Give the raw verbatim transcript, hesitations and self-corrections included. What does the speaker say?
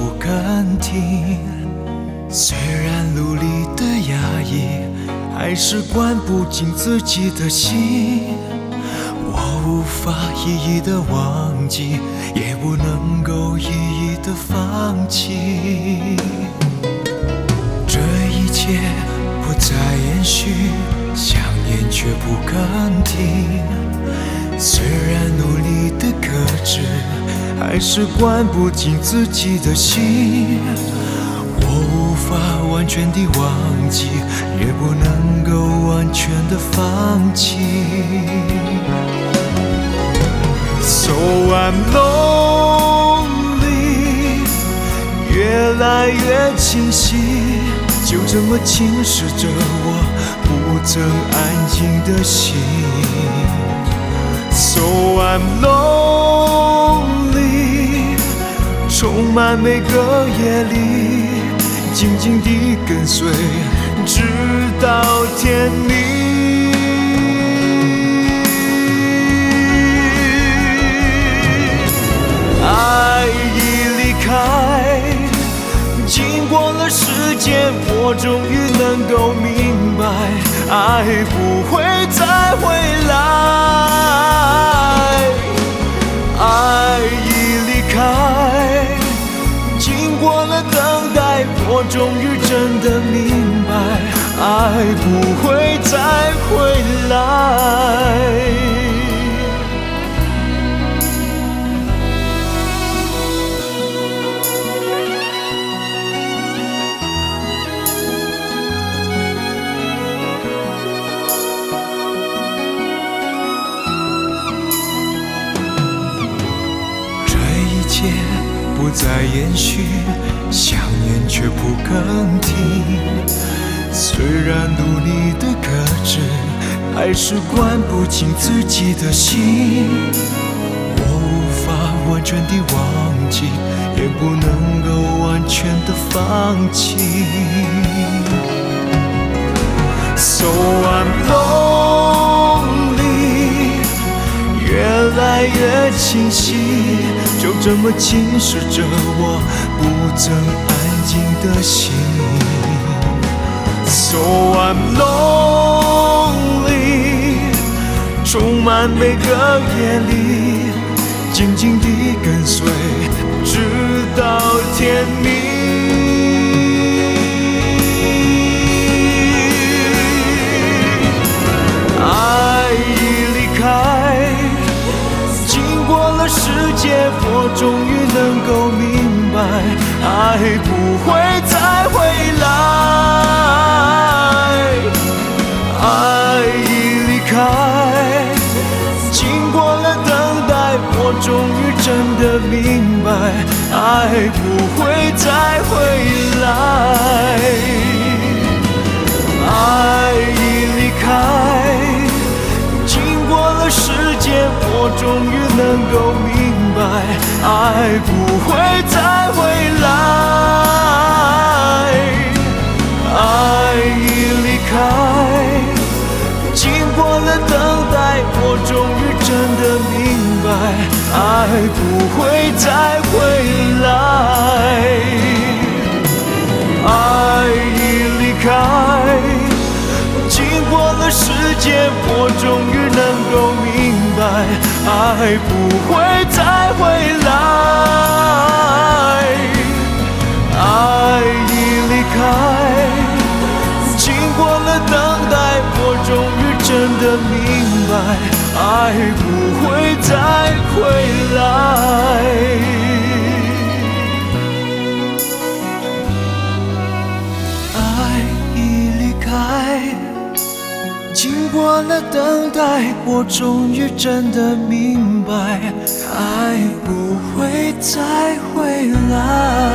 不肯停。虽然努力的压抑，还是关不进自己的心。我无法一一的忘记，也不能够一一的放弃。这一切不再延续，想念却不肯停。虽然努力的克制，还是关不进自己的心。我无法完全的忘记，也不能够完全的放弃。So I'm lonely， 越来越清晰，就这么侵蚀着我不曾安静的心。So I'm lonely， 充满每个夜里，静静地跟随，直到天明。爱已离开，经过了时间，我终于能够明白，爱不会再回来。爱已离开，经过了等待，我终于真的明白，爱不会再回来。不再延续，想念却不肯停。虽然努力的克制，还是关不进自己的心。我无法完全的忘记，也不能够完全的放弃。So I'm lonely， 越来越清晰，就这么侵蚀着我不曾安静的心。So I'm lonely， 充满每个夜里，静静地跟随，直到天明。爱已离开，经过了时间，我终于能够明白，爱不会再回来。爱已离开，经过了等待，我终于真的明白，爱不会再回来。爱已离开，经过了时间，我终于能够明白，爱不会再回来。爱已离开，经过了等待，我终于真的明白，爱不会再回来。爱已离开，经过了时间，我终于能够明白，爱不会再回来。爱已离开，经过了等待，我终于真的明白，爱不会再回来。经过了等待，我终于真的明白，爱不会再回来。